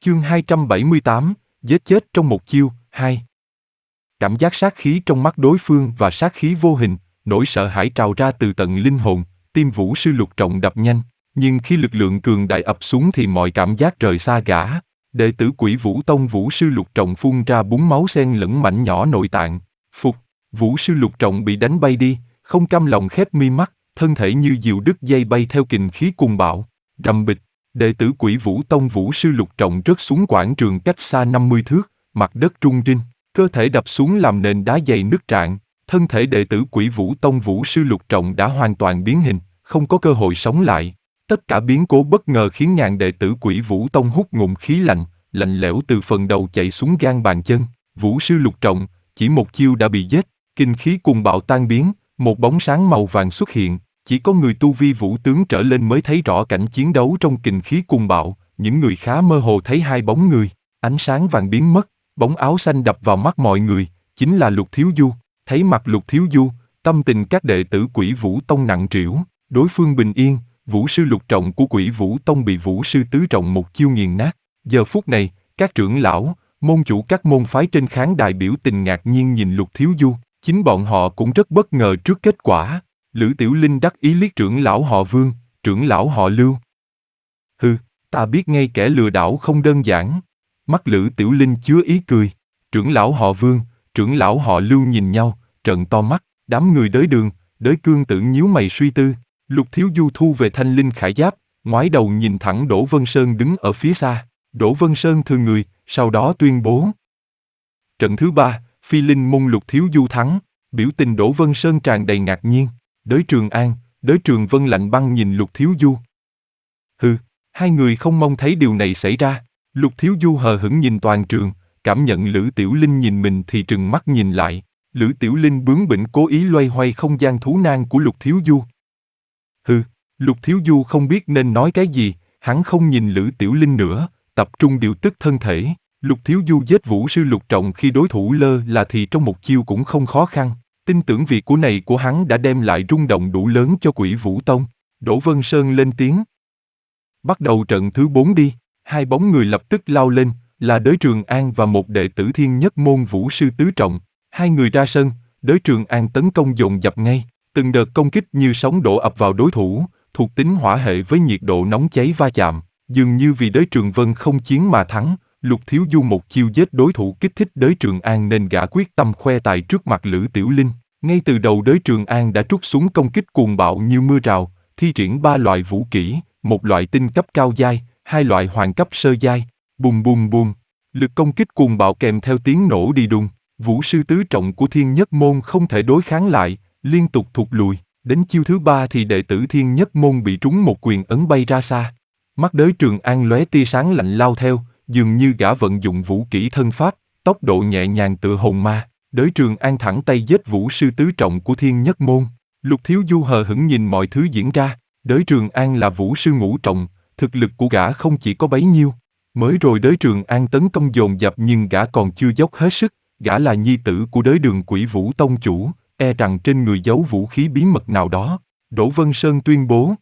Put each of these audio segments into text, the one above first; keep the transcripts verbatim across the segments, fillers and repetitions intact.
Chương hai trăm bảy mươi tám, giết chết trong một chiêu, hai. Cảm giác sát khí trong mắt đối phương và sát khí vô hình, nỗi sợ hãi trào ra từ tận linh hồn, tim Vũ Sư Lục Trọng đập nhanh, nhưng khi lực lượng cường đại ập xuống thì mọi cảm giác rời xa gã. Đệ tử Quỷ Vũ Tông Vũ Sư Lục Trọng phun ra búng máu xen lẫn mảnh nhỏ nội tạng. Phục, Vũ Sư Lục Trọng bị đánh bay đi, không cam lòng khép mi mắt, thân thể như diều đứt dây bay theo kình khí cuồng bạo. Rầm bịch, đệ tử Quỷ Vũ Tông Vũ Sư Lục Trọng rớt xuống quảng trường cách xa năm mươi thước, mặt đất rung rinh, cơ thể đập xuống làm nền đá dày nứt rạn. Thân thể đệ tử Quỷ Vũ Tông Vũ Sư Lục Trọng đã hoàn toàn biến hình, không có cơ hội sống lại. Tất cả biến cố bất ngờ khiến ngàn đệ tử Quỷ Vũ Tông hút ngụm khí lạnh, lạnh lẽo từ phần đầu chạy xuống gan bàn chân. Vũ Sư Lục Trọng, chỉ một chiêu đã bị giết, kinh khí cuồng bạo tan biến, một bóng sáng màu vàng xuất hiện. Chỉ có người tu vi vũ tướng trở lên mới thấy rõ cảnh chiến đấu trong kình khí cuồng bạo, những người khá mơ hồ thấy hai bóng người, ánh sáng vàng biến mất, bóng áo xanh đập vào mắt mọi người, chính là Lục Thiếu Du. Thấy mặt Lục Thiếu Du, tâm tình các đệ tử Quỷ Vũ Tông nặng trĩu, đối phương bình yên, Vũ Sư Lục Trọng của Quỷ Vũ Tông bị Vũ Sư Tứ Trọng một chiêu nghiền nát. Giờ phút này, các trưởng lão, môn chủ các môn phái trên khán đài biểu tình ngạc nhiên nhìn Lục Thiếu Du, chính bọn họ cũng rất bất ngờ trước kết quả. Lữ Tiểu Linh đắc ý liếc trưởng lão họ Vương, trưởng lão họ Lưu. Hừ, ta biết ngay kẻ lừa đảo không đơn giản. Mắt Lữ Tiểu Linh chứa ý cười. Trưởng lão họ Vương, trưởng lão họ Lưu nhìn nhau, trợn to mắt. Đám người đới đường, đới cương tử nhíu mày suy tư. Lục Thiếu Du thu về thanh linh khải giáp, ngoái đầu nhìn thẳng Đỗ Vân Sơn đứng ở phía xa. Đỗ Vân Sơn thưa người, sau đó tuyên bố. Trận thứ ba, Phi Linh môn Lục Thiếu Du thắng. Biểu tình Đỗ Vân Sơn tràn đầy ngạc nhiên. Đới Trường An, Đới Trường Vân lạnh băng nhìn Lục Thiếu Du. Hừ, hai người không mong thấy điều này xảy ra. Lục Thiếu Du hờ hững nhìn toàn trường, cảm nhận Lữ Tiểu Linh nhìn mình thì trừng mắt nhìn lại. Lữ Tiểu Linh bướng bỉnh cố ý loay hoay không gian thú nan của Lục Thiếu Du. Hừ, Lục Thiếu Du không biết nên nói cái gì, hắn không nhìn Lữ Tiểu Linh nữa, tập trung điều tức thân thể. Lục Thiếu Du giết Vũ Sư Lục Trọng khi đối thủ lơ là thì trong một chiêu cũng không khó khăn. Tin tưởng việc của này của hắn đã đem lại rung động đủ lớn cho Quỷ Vũ Tông. Đỗ Vân Sơn lên tiếng. Bắt đầu trận thứ bốn đi. Hai bóng người lập tức lao lên, là Đới Trường An và một đệ tử Thiên Nhất môn Vũ Sư Tứ Trọng. Hai người ra sân, Đới Trường An tấn công dồn dập ngay. Từng đợt công kích như sóng đổ ập vào đối thủ, thuộc tính hỏa hệ với nhiệt độ nóng cháy va chạm. Dường như vì Đới Trường Vân không chiến mà thắng, Lục Thiếu Du một chiêu giết đối thủ kích thích Đới Trường An nên gã quyết tâm khoe tài trước mặt Lữ Tiểu Linh. Ngay từ đầu Đới Trường An đã trút xuống công kích cuồng bạo như mưa rào, thi triển ba loại vũ kỹ, một loại tinh cấp cao giai, hai loại hoàng cấp sơ giai. Bùm bùm bùm, lực công kích cuồng bạo kèm theo tiếng nổ đi đùng. Vũ Sư Tứ Trọng của Thiên Nhất môn không thể đối kháng lại, liên tục thụt lùi. Đến chiêu thứ ba thì đệ tử Thiên Nhất môn bị trúng một quyền ấn bay ra xa. Mắt Đới Trường An lóe tia sáng lạnh lao theo, dường như gã vận dụng vũ kỹ thân pháp, tốc độ nhẹ nhàng tựa hồn ma. Đới Trường An thẳng tay giết Vũ Sư Tứ Trọng của Thiên Nhất môn. Lục Thiếu Du hờ hững nhìn mọi thứ diễn ra. Đới Trường An là Vũ Sư Ngũ Trọng, thực lực của gã không chỉ có bấy nhiêu. Mới rồi Đới Trường An tấn công dồn dập nhưng gã còn chưa dốc hết sức. Gã là nhi tử của Đới Đường Quỷ Vũ Tông chủ, e rằng trên người giấu vũ khí bí mật nào đó. Đỗ Vân Sơn tuyên bố.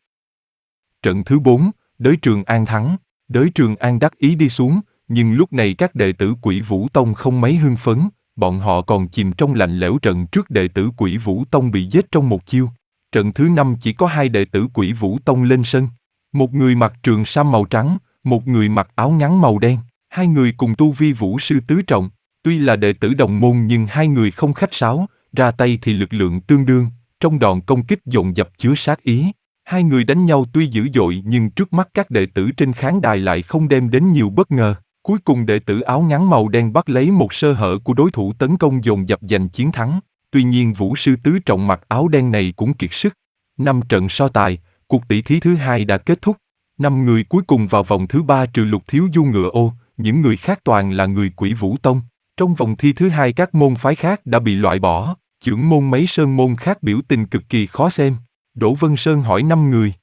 Trận thứ bốn, Đới Trường An thắng. Đới Trường An đắc ý đi xuống, nhưng lúc này các đệ tử Quỷ Vũ Tông không mấy hưng phấn. Bọn họ còn chìm trong lạnh lẽo trận trước đệ tử Quỷ Vũ Tông bị giết trong một chiêu. Trận thứ năm chỉ có hai đệ tử Quỷ Vũ Tông lên sân. Một người mặc trường sam màu trắng, một người mặc áo ngắn màu đen. Hai người cùng tu vi Vũ Sư Tứ Trọng. Tuy là đệ tử đồng môn nhưng hai người không khách sáo, ra tay thì lực lượng tương đương, trong đòn công kích dồn dập chứa sát ý. Hai người đánh nhau tuy dữ dội nhưng trước mắt các đệ tử trên khán đài lại không đem đến nhiều bất ngờ. Cuối cùng đệ tử áo ngắn màu đen bắt lấy một sơ hở của đối thủ tấn công dồn dập giành chiến thắng. Tuy nhiên Vũ Sư Tứ Trọng mặc áo đen này cũng kiệt sức. Năm trận so tài, cuộc tỷ thí thứ hai đã kết thúc. Năm người cuối cùng vào vòng thứ ba trừ Lục Thiếu Du ngựa ô, những người khác toàn là người Quỷ Vũ Tông. Trong vòng thi thứ hai các môn phái khác đã bị loại bỏ, chưởng môn mấy sơn môn khác biểu tình cực kỳ khó xem. Đỗ Vân Sơn hỏi năm người.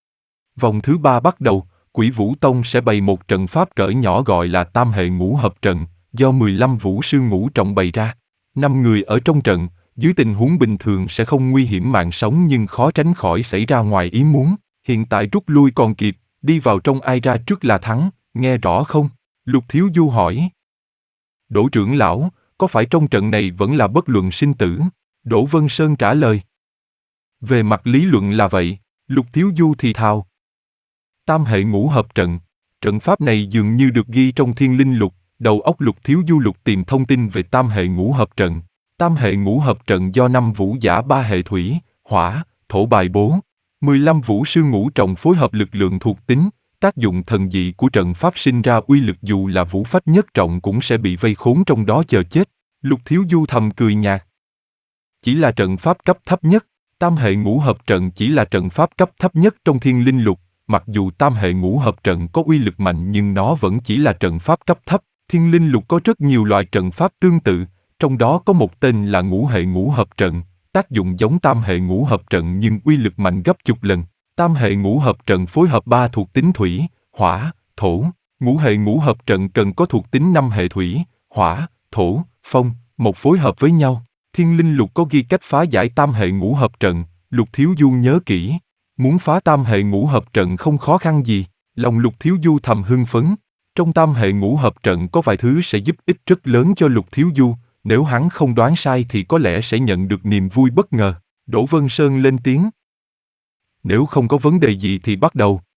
Vòng thứ ba bắt đầu, Quỷ Vũ Tông sẽ bày một trận pháp cỡ nhỏ gọi là Tam Hệ Ngũ Hợp Trận, do mười lăm Vũ Sư Ngũ Trọng bày ra. Năm người ở trong trận, dưới tình huống bình thường sẽ không nguy hiểm mạng sống nhưng khó tránh khỏi xảy ra ngoài ý muốn. Hiện tại rút lui còn kịp, đi vào trong ai ra trước là thắng, nghe rõ không? Lục Thiếu Du hỏi. Đỗ trưởng lão, có phải trong trận này vẫn là bất luận sinh tử? Đỗ Vân Sơn trả lời. Về mặt lý luận là vậy, Lục Thiếu Du thì thào. Tam hệ ngũ hợp trận. Trận pháp này dường như được ghi trong Thiên Linh Lục, đầu óc Lục Thiếu Du lục tìm thông tin về tam hệ ngũ hợp trận. Tam hệ ngũ hợp trận do năm vũ giả ba hệ thủy, hỏa, thổ bài bố. mười lăm vũ sư ngũ trọng phối hợp lực lượng thuộc tính, tác dụng thần dị của trận pháp sinh ra uy lực dù là vũ phách nhất trọng cũng sẽ bị vây khốn trong đó chờ chết. Lục Thiếu Du thầm cười nhạt. Chỉ là trận pháp cấp thấp nhất, tam hệ ngũ hợp trận chỉ là trận pháp cấp thấp nhất trong Thiên Linh Lục. Mặc dù tam hệ ngũ hợp trận có uy lực mạnh nhưng nó vẫn chỉ là trận pháp cấp thấp. Thiên Linh Lục có rất nhiều loại trận pháp tương tự, trong đó có một tên là ngũ hệ ngũ hợp trận, tác dụng giống tam hệ ngũ hợp trận nhưng uy lực mạnh gấp chục lần. Tam hệ ngũ hợp trận phối hợp ba thuộc tính thủy, hỏa, thổ. Ngũ hệ ngũ hợp trận cần có thuộc tính năm hệ thủy, hỏa, thổ, phong, một phối hợp với nhau. Thiên Linh Lục có ghi cách phá giải tam hệ ngũ hợp trận, Lục Thiếu Du nhớ kỹ. Muốn phá tam hệ ngũ hợp trận không khó khăn gì, lòng Lục Thiếu Du thầm hưng phấn. Trong tam hệ ngũ hợp trận có vài thứ sẽ giúp ích rất lớn cho Lục Thiếu Du, nếu hắn không đoán sai thì có lẽ sẽ nhận được niềm vui bất ngờ. Đỗ Vân Sơn lên tiếng. Nếu không có vấn đề gì thì bắt đầu.